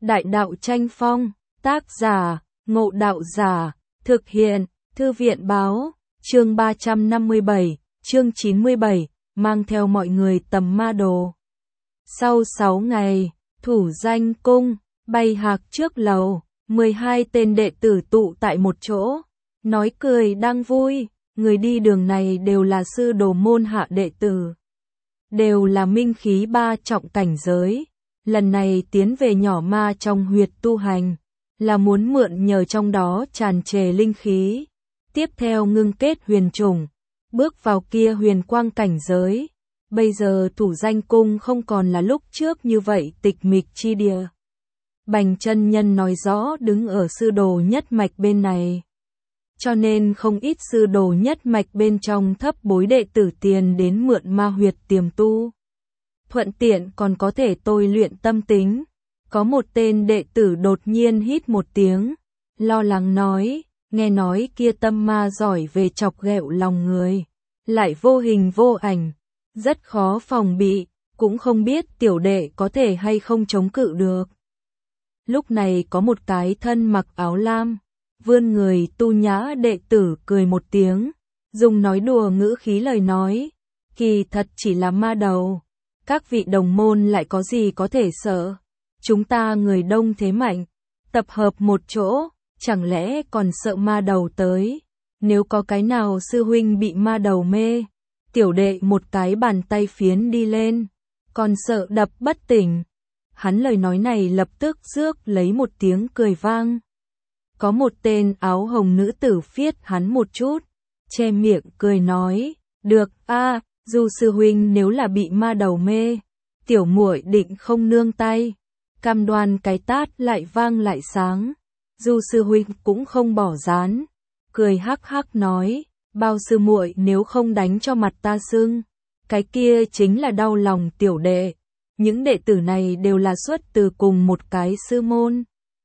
Đại đạo tranh phong, tác giả, Ngộ Đạo Giả, thực hiện, Thư viện báo, chương 357, chương 97, mang theo mọi người tầm ma đồ. Sau 6 ngày, Thủ Danh Cung, bay hạc trước lầu, 12 tên đệ tử tụ tại một chỗ, nói cười đang vui, người đi đường này đều là sư đồ môn hạ đệ tử. Đều là minh khí 3 trọng cảnh giới, lần này tiến về nhỏ ma trong huyệt tu hành, là muốn mượn nhờ trong đó tràn trề linh khí, tiếp theo ngưng kết huyền chủng, bước vào kia huyền quang cảnh giới. Bây giờ Thủ Danh Cung không còn là lúc trước như vậy tịch mịch chi địa. Bành chân nhân nói rõ đứng ở sư đồ nhất mạch bên này. Cho nên không ít sư đồ nhất mạch bên trong thấp bối đệ tử tiền đến mượn ma huyệt tiềm tu. Thuận tiện còn có thể tôi luyện tâm tính. Có một tên đệ tử đột nhiên hít một tiếng, lo lắng nói, nghe nói kia tâm ma giỏi về chọc ghẹo lòng người, lại vô hình vô ảnh, rất khó phòng bị, cũng không biết tiểu đệ có thể hay không chống cự được. Lúc này có một cái thân mặc áo lam, vươn người tu nhã đệ tử cười một tiếng, dùng nói đùa ngữ khí lời nói, kỳ thật chỉ là ma đầu, các vị đồng môn lại có gì có thể sợ, chúng ta người đông thế mạnh, tập hợp một chỗ, chẳng lẽ còn sợ ma đầu tới, nếu có cái nào sư huynh bị ma đầu mê, tiểu đệ một cái bàn tay phiến đi lên, còn sợ đập bất tỉnh. Hắn lời nói này lập tức rước lấy một tiếng cười vang. Có một tên áo hồng nữ tử phiết hắn một chút, che miệng cười nói, được a, dù sư huynh nếu là bị ma đầu mê, tiểu muội định không nương tay, cam đoan cái tát lại vang lại sáng, dù sư huynh cũng không bỏ dán, cười hắc hắc nói, bao sư muội nếu không đánh cho mặt ta sưng, cái kia chính là đau lòng tiểu đệ. Những đệ tử này đều là xuất từ cùng một cái sư môn,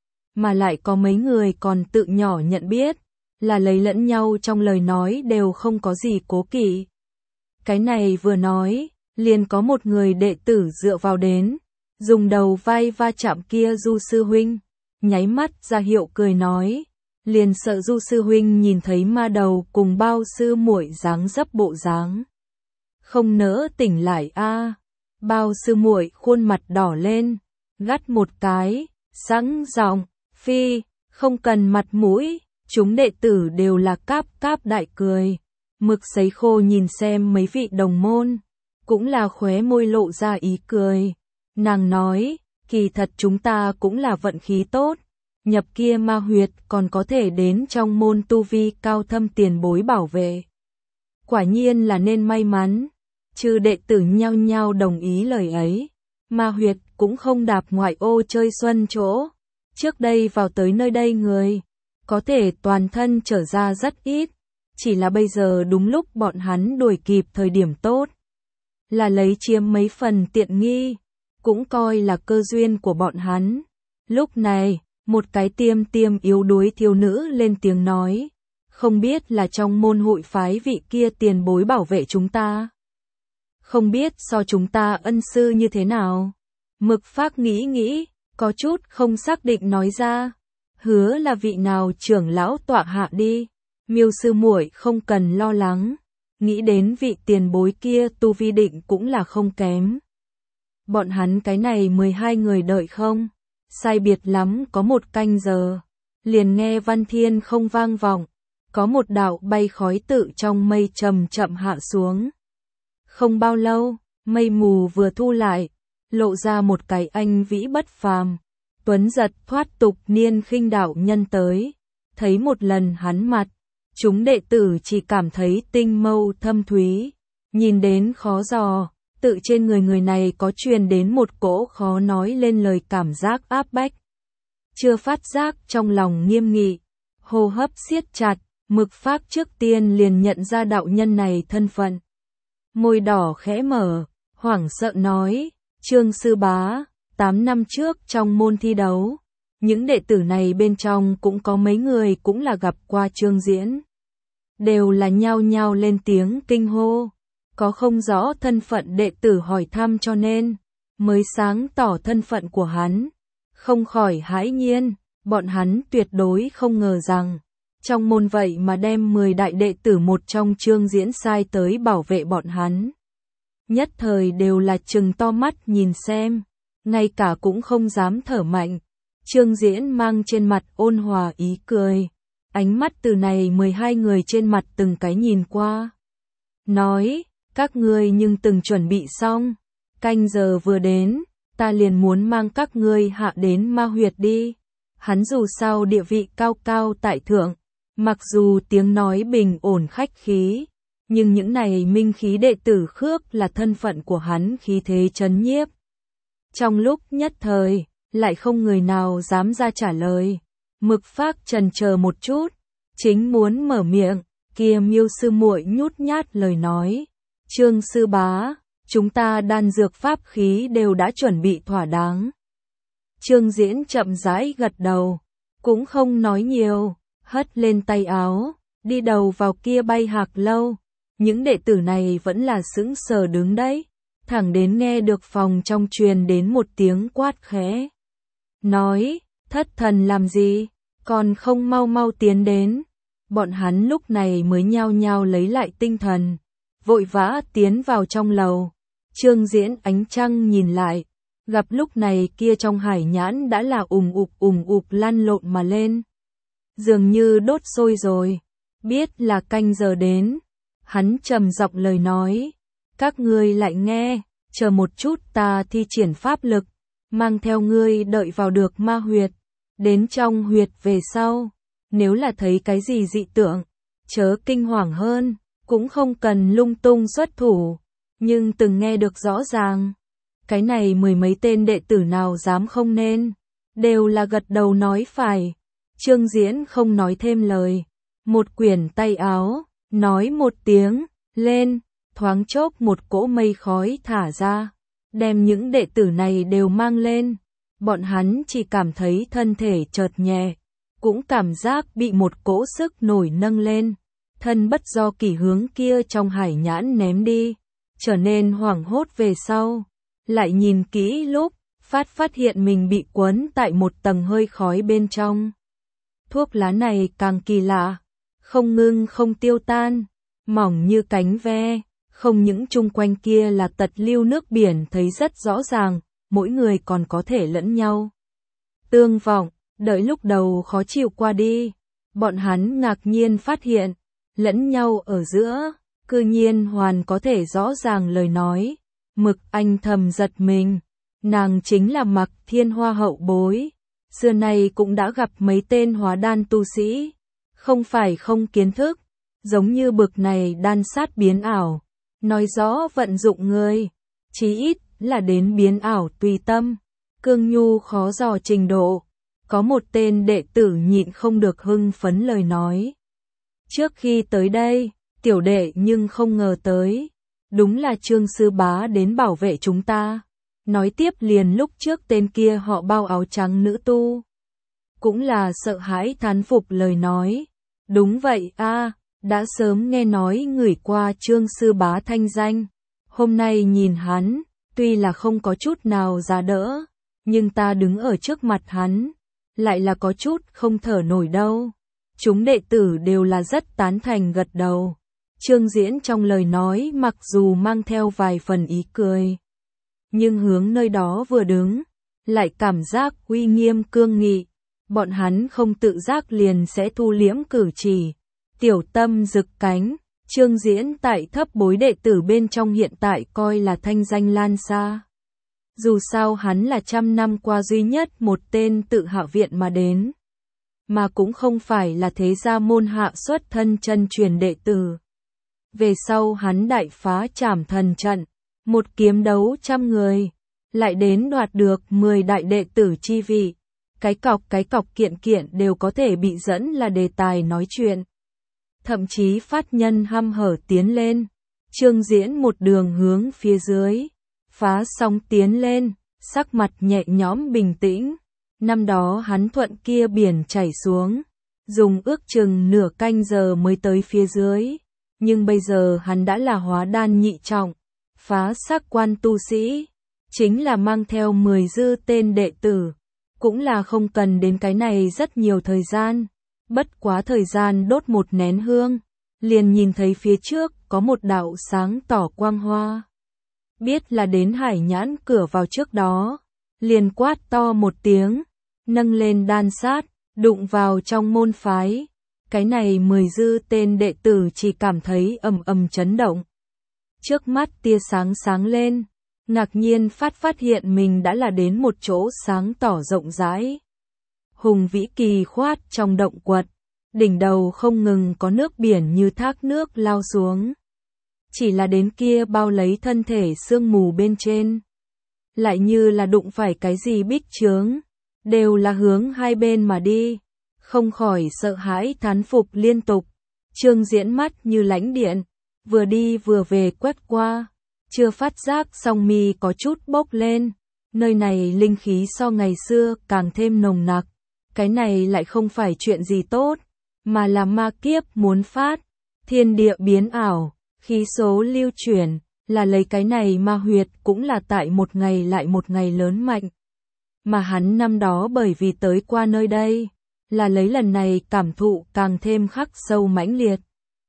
mà lại có mấy người còn tự nhỏ nhận biết, là lấy lẫn nhau trong lời nói đều không có gì cố kỵ. Cái này vừa nói, liền có một người đệ tử dựa vào đến, dùng đầu vai va chạm kia Du sư huynh, nháy mắt ra hiệu cười nói, liền sợ Du sư huynh nhìn thấy ma đầu cùng bao sư muội dáng dấp bộ dáng, không nỡ tỉnh lại a. Bao sư muội khuôn mặt đỏ lên, gắt một cái, sẵn giọng, phi, không cần mặt mũi, chúng đệ tử đều là cáp cáp đại cười. Mực sấy khô nhìn xem mấy vị đồng môn, cũng là khóe môi lộ ra ý cười. Nàng nói, kỳ thật chúng ta cũng là vận khí tốt, nhập kia ma huyệt còn có thể đến trong môn tu vi cao thâm tiền bối bảo vệ. Quả nhiên là nên may mắn. Chư đệ tử nhao nhao đồng ý lời ấy, ma huyệt cũng không đạp ngoại ô chơi xuân chỗ, trước đây vào tới nơi đây người, có thể toàn thân trở ra rất ít, chỉ là bây giờ đúng lúc bọn hắn đuổi kịp thời điểm tốt, là lấy chiếm mấy phần tiện nghi, cũng coi là cơ duyên của bọn hắn. Lúc này, một cái tiêm yếu đuối thiếu nữ lên tiếng nói, không biết là trong môn hội phái vị kia tiền bối bảo vệ chúng ta. Không biết so chúng ta ân sư như thế nào. Mực Phác nghĩ, có chút không xác định nói ra. Hứa là vị nào trưởng lão tọa hạ đi. Miêu sư muội không cần lo lắng. Nghĩ đến vị tiền bối kia tu vi định cũng là không kém. Bọn hắn cái này 12 người đợi không. Sai biệt lắm có một canh giờ. Liền nghe văn thiên không vang vọng. Có một đạo bay khói tự trong mây chậm chậm hạ xuống. Không bao lâu, mây mù vừa thu lại, lộ ra một cái anh vĩ bất phàm, tuấn giật thoát tục niên khinh đạo nhân tới, thấy một lần hắn mặt, chúng đệ tử chỉ cảm thấy tinh mâu thâm thúy, nhìn đến khó dò, tự trên người này có truyền đến một cỗ khó nói lên lời cảm giác áp bách. Chưa phát giác trong lòng nghiêm nghị, hô hấp siết chặt, Mực Phác trước tiên liền nhận ra đạo nhân này thân phận. Môi đỏ khẽ mở, hoảng sợ nói, Trương sư bá, 8 năm trước trong môn thi đấu, những đệ tử này bên trong cũng có mấy người cũng là gặp qua Trương diễn. Đều là nhao nhao lên tiếng kinh hô, có không rõ thân phận đệ tử hỏi thăm cho nên, mới sáng tỏ thân phận của hắn. không khỏi hãi nhiên, bọn hắn tuyệt đối không ngờ rằng, trong môn vậy mà đem 10 đại đệ tử một trong Trương Diễn sai tới bảo vệ bọn hắn. Nhất thời đều là trừng to mắt nhìn xem, ngay cả cũng không dám thở mạnh. Trương Diễn mang trên mặt ôn hòa ý cười, ánh mắt từ này 12 người trên mặt từng cái nhìn qua. Nói, các ngươi nhưng từng chuẩn bị xong, canh giờ vừa đến, ta liền muốn mang các ngươi hạ đến ma huyệt đi. Hắn dù sao địa vị cao cao tại thượng, mặc dù tiếng nói bình ổn khách khí, nhưng những này minh khí đệ tử khước là thân phận của hắn khí thế chấn nhiếp. Trong lúc nhất thời, lại không người nào dám ra trả lời. Mực Phác chần chờ một chút, chính muốn mở miệng, kia Miêu sư muội nhút nhát lời nói. Trương sư bá, chúng ta đan dược pháp khí đều đã chuẩn bị thỏa đáng. Trương Diễn chậm rãi gật đầu, cũng không nói nhiều, hất lên tay áo, đi đầu vào kia Bay Hạc lâu. Những đệ tử này vẫn là sững sờ đứng đấy, thẳng đến nghe được phòng trong truyền đến một tiếng quát khẽ. Nói, thất thần làm gì, còn không mau mau tiến đến. Bọn hắn lúc này mới nhao nhao lấy lại tinh thần, vội vã tiến vào trong lầu. Trương Diễn ánh trăng nhìn lại, gặp lúc này kia trong hải nhãn đã là ùm ụp lăn lộn mà lên. Dường như đốt sôi rồi, biết là canh giờ đến. Hắn trầm giọng lời nói, các ngươi lại nghe, chờ một chút ta thi triển pháp lực, mang theo ngươi đợi vào được ma huyệt, đến trong huyệt về sau, nếu là thấy cái gì dị tượng, chớ kinh hoàng hơn, cũng không cần lung tung xuất thủ, nhưng từng nghe được rõ ràng, cái này 10 mấy tên đệ tử nào dám không nên, đều là gật đầu nói phải. Trương Diễn không nói thêm lời, một quyển tay áo, nói một tiếng, lên, thoáng chốc một cỗ mây khói thả ra, đem những đệ tử này đều mang lên. Bọn hắn chỉ cảm thấy thân thể chợt nhẹ, cũng cảm giác bị một cỗ sức nổi nâng lên, thân bất do kỷ hướng kia trong hải nhãn ném đi, trở nên hoảng hốt về sau. Lại nhìn kỹ lúc, phát hiện mình bị quấn tại một tầng hơi khói bên trong. Thuốc lá này càng kỳ lạ, không ngưng không tiêu tan, mỏng như cánh ve, không những chung quanh kia là tật lưu nước biển thấy rất rõ ràng, mỗi người còn có thể lẫn nhau tương vọng. Đợi lúc đầu khó chịu qua đi, bọn hắn ngạc nhiên phát hiện, lẫn nhau ở giữa, cư nhiên hoàn có thể rõ ràng lời nói. Mực Anh thầm giật mình, nàng chính là Mặc Thiên Hoa hậu bối, xưa nay cũng đã gặp mấy tên hóa đan tu sĩ, không phải không kiến thức, giống như bực này đan sát biến ảo, nói rõ vận dụng người, chí ít là đến biến ảo tùy tâm, cương nhu khó dò trình độ. Có một tên đệ tử nhịn không được hưng phấn lời nói. Trước khi tới đây, tiểu đệ nhưng không ngờ tới, đúng là Trương sư bá đến bảo vệ chúng ta. Nói tiếp liền lúc trước tên kia họ bao áo trắng nữ tu, cũng là sợ hãi thán phục lời nói. Đúng vậy a, đã sớm nghe nói ngửi qua Trương sư bá thanh danh. Hôm nay nhìn hắn, tuy là không có chút nào giá đỡ, nhưng ta đứng ở trước mặt hắn, lại là có chút không thở nổi đâu. Chúng đệ tử đều là rất tán thành gật đầu. Trương Diễn trong lời nói mặc dù mang theo vài phần ý cười, nhưng hướng nơi đó vừa đứng, lại cảm giác uy nghiêm cương nghị. Bọn hắn không tự giác liền sẽ thu liễm cử chỉ, tiểu tâm rực cánh. Trương Diễn tại thấp bối đệ tử bên trong hiện tại coi là thanh danh lan xa. Dù sao hắn là trăm năm qua duy nhất một tên tự hạ viện mà đến, mà cũng không phải là thế gia môn hạ xuất thân chân truyền đệ tử. Về sau hắn đại phá Trảm Thần trận, một kiếm đấu trăm người, lại đến đoạt được 10 đại đệ tử chi vị. Cái cọc kiện kiện đều có thể bị dẫn là đề tài nói chuyện. Thậm chí phát nhân hăm hở tiến lên. Trương Diễn một đường hướng phía dưới, phá sóng tiến lên, sắc mặt nhẹ nhõm bình tĩnh. Năm đó hắn thuận kia biển chảy xuống, dùng ước chừng nửa canh giờ mới tới phía dưới. Nhưng bây giờ hắn đã là hóa đan nhị trọng, phá sắc quan tu sĩ, chính là mang theo 10 dư tên đệ tử, cũng là không cần đến cái này rất nhiều thời gian. Bất quá thời gian đốt một nén hương, liền nhìn thấy phía trước có một đạo sáng tỏ quang hoa. Biết là đến Hải Nhãn cửa vào trước đó, liền quát to một tiếng, nâng lên đan sát, đụng vào trong môn phái. Cái này 10 dư tên đệ tử chỉ cảm thấy ầm ầm chấn động. Trước mắt tia sáng sáng lên, ngạc nhiên phát hiện mình đã là đến một chỗ sáng tỏ rộng rãi. Hùng vĩ kỳ khoát trong động quật, đỉnh đầu không ngừng có nước biển như thác nước lao xuống. Chỉ là đến kia bao lấy thân thể sương mù bên trên, lại như là đụng phải cái gì bích chướng, đều là hướng hai bên mà đi, không khỏi sợ hãi thán phục liên tục. Trương Diễn mắt như lãnh điện, vừa đi vừa về quét qua, chưa phát giác song mi có chút bốc lên, nơi này linh khí so ngày xưa càng thêm nồng nặc, cái này lại không phải chuyện gì tốt, mà là ma kiếp muốn phát, thiên địa biến ảo, khí số lưu chuyển, là lấy cái này ma huyệt cũng là tại một ngày lại một ngày lớn mạnh. Mà hắn năm đó bởi vì tới qua nơi đây, là lấy lần này cảm thụ càng thêm khắc sâu mãnh liệt.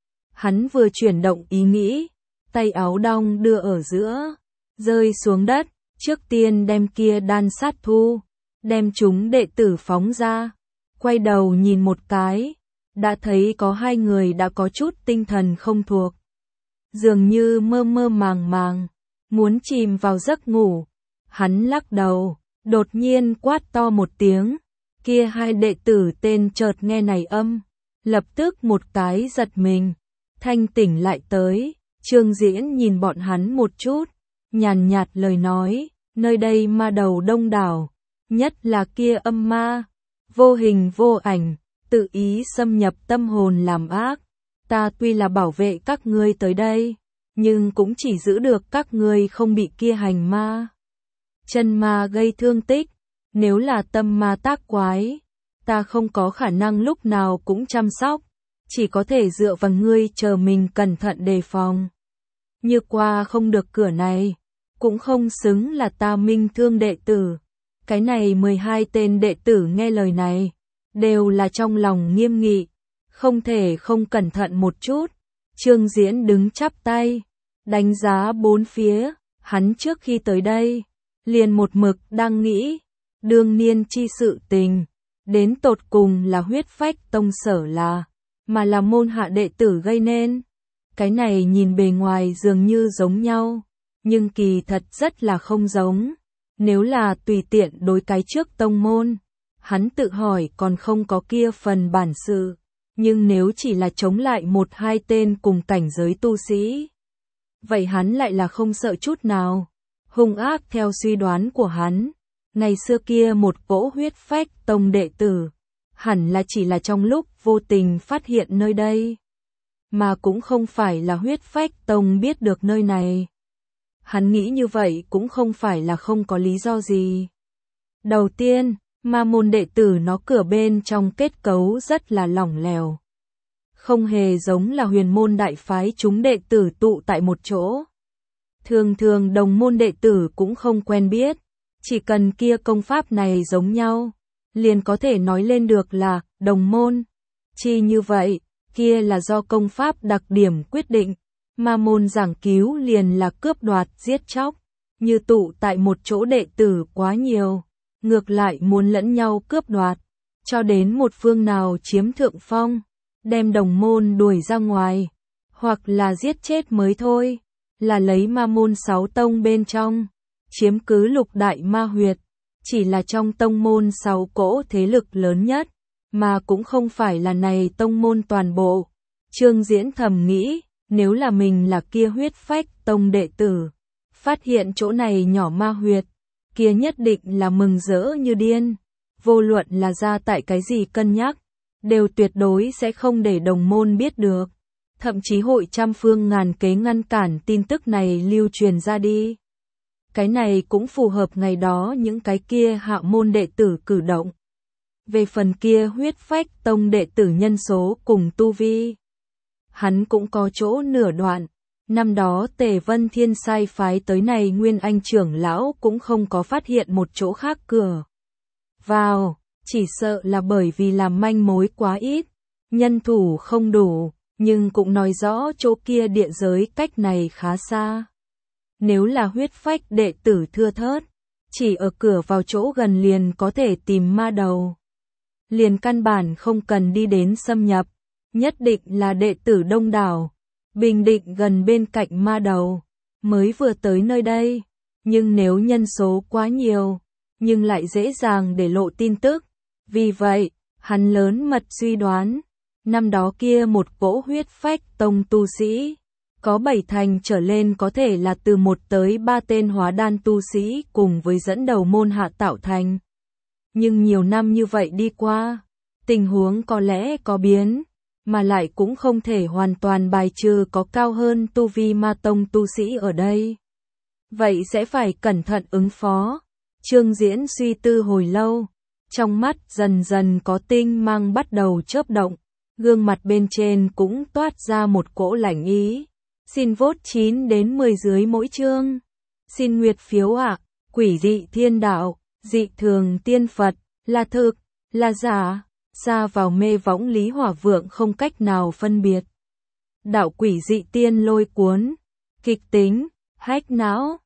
Hắn vừa chuyển động ý nghĩ, tay áo đong đưa ở giữa, rơi xuống đất, trước tiên đem kia đan sát thu, đem chúng đệ tử phóng ra, quay đầu nhìn một cái, đã thấy có hai người đã có chút tinh thần không thuộc. Dường như mơ mơ màng màng, muốn chìm vào giấc ngủ. Hắn lắc đầu, đột nhiên quát to một tiếng, kia hai đệ tử tên chợt nghe này âm, lập tức một cái giật mình, thanh tỉnh lại tới. Trương Diễn nhìn bọn hắn một chút, nhàn nhạt lời nói, nơi đây ma đầu đông đảo, nhất là kia âm ma, vô hình vô ảnh, tự ý xâm nhập tâm hồn làm ác. Ta tuy là bảo vệ các ngươi tới đây, nhưng cũng chỉ giữ được các ngươi không bị kia hành ma chân ma gây thương tích. Nếu là tâm ma tác quái, ta không có khả năng lúc nào cũng chăm sóc, chỉ có thể dựa vào ngươi chờ mình cẩn thận đề phòng. Như qua không được cửa này, cũng không xứng là ta Minh Thương đệ tử. Cái này 12 tên đệ tử nghe lời này, đều là trong lòng nghiêm nghị, không thể không cẩn thận một chút. Trương Diễn đứng chắp tay, đánh giá bốn phía, hắn trước khi tới đây, liền một mực đang nghĩ, đương niên chi sự tình, đến tột cùng là huyết phách tông sở mà là môn hạ đệ tử gây nên. Cái này nhìn bề ngoài dường như giống nhau, nhưng kỳ thật rất là không giống. Nếu là tùy tiện đối cái trước tông môn, hắn tự hỏi còn không có kia phần bản sự, nhưng nếu chỉ là chống lại một hai tên cùng cảnh giới tu sĩ, vậy hắn lại là không sợ chút nào. Hung ác theo suy đoán của hắn, ngày xưa kia một cỗ huyết phách tông đệ tử, hẳn là chỉ là trong lúc vô tình phát hiện nơi đây, mà cũng không phải là huyết phách tông biết được nơi này. Hắn nghĩ như vậy cũng không phải là không có lý do gì. Đầu tiên, ma môn đệ tử nó cửa bên trong kết cấu rất là lỏng lẻo, không hề giống là huyền môn đại phái chúng đệ tử tụ tại một chỗ. Thường thường đồng môn đệ tử cũng không quen biết, chỉ cần kia công pháp này giống nhau, liền có thể nói lên được là đồng môn. Chi như vậy, kia là do công pháp đặc điểm quyết định. Ma môn giảng cứu liền là cướp đoạt giết chóc, như tụ tại một chỗ đệ tử quá nhiều, ngược lại muốn lẫn nhau cướp đoạt, cho đến một phương nào chiếm thượng phong, đem đồng môn đuổi ra ngoài, hoặc là giết chết mới thôi, là lấy ma môn 6 tông bên trong, chiếm cứ lục đại ma huyệt, chỉ là trong tông môn 6 cỗ thế lực lớn nhất, mà cũng không phải là này tông môn toàn bộ. Trương Diễn thầm nghĩ, nếu là mình là kia huyết phách tông đệ tử, phát hiện chỗ này nhỏ ma huyệt, kia nhất định là mừng rỡ như điên, vô luận là ra tại cái gì cân nhắc, đều tuyệt đối sẽ không để đồng môn biết được, thậm chí hội trăm phương ngàn kế ngăn cản tin tức này lưu truyền ra đi. Cái này cũng phù hợp ngày đó những cái kia hạ môn đệ tử cử động. Về phần kia huyết phách tông đệ tử nhân số cùng tu vi, hắn cũng có chỗ nửa đoạn. Năm đó Tề Vân Thiên sai phái tới này Nguyên Anh trưởng lão cũng không có phát hiện một chỗ khác cửa. vào, chỉ sợ là bởi vì làm manh mối quá ít, nhân thủ không đủ, nhưng cũng nói rõ chỗ kia địa giới cách này khá xa. Nếu là huyết phách đệ tử thưa thớt, chỉ ở cửa vào chỗ gần liền có thể tìm ma đầu. Liền căn bản không cần đi đến xâm nhập, nhất định là đệ tử đông đảo, bình định gần bên cạnh ma đầu, mới vừa tới nơi đây. Nhưng nếu nhân số quá nhiều, nhưng lại dễ dàng để lộ tin tức. Vì vậy, hắn lớn mật suy đoán, năm đó kia một cỗ huyết phách tông tu sĩ, có 7 thành trở lên có thể là từ 1 tới 3 tên hóa đan tu sĩ cùng với dẫn đầu môn hạ tạo thành. Nhưng nhiều năm như vậy đi qua, tình huống có lẽ có biến, mà lại cũng không thể hoàn toàn bài trừ có cao hơn tu vi ma tông tu sĩ ở đây. Vậy sẽ phải cẩn thận ứng phó. Trương Diễn suy tư hồi lâu, trong mắt dần dần có tinh mang bắt đầu chớp động, gương mặt bên trên cũng toát ra một cỗ lạnh ý. Xin vote 9 đến 10 dưới mỗi chương. Xin nguyệt phiếu ạ. Quỷ dị thiên đạo, dị thường tiên Phật, là thực, là giả, xa vào mê võng Lý Hỏa Vượng không cách nào phân biệt. Đạo quỷ dị tiên lôi cuốn, kịch tính, hách não.